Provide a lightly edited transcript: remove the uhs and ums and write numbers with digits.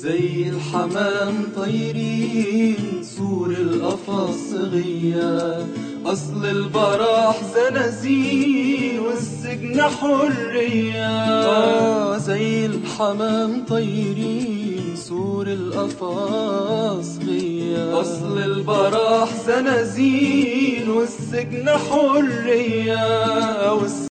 زي الحمام طايرين سور القفص غيا، أصل البراح زنازين والسجن حرية. زي الحمام طايرين سور القفص غيا، أصل البراح زنازين والسجن حرية.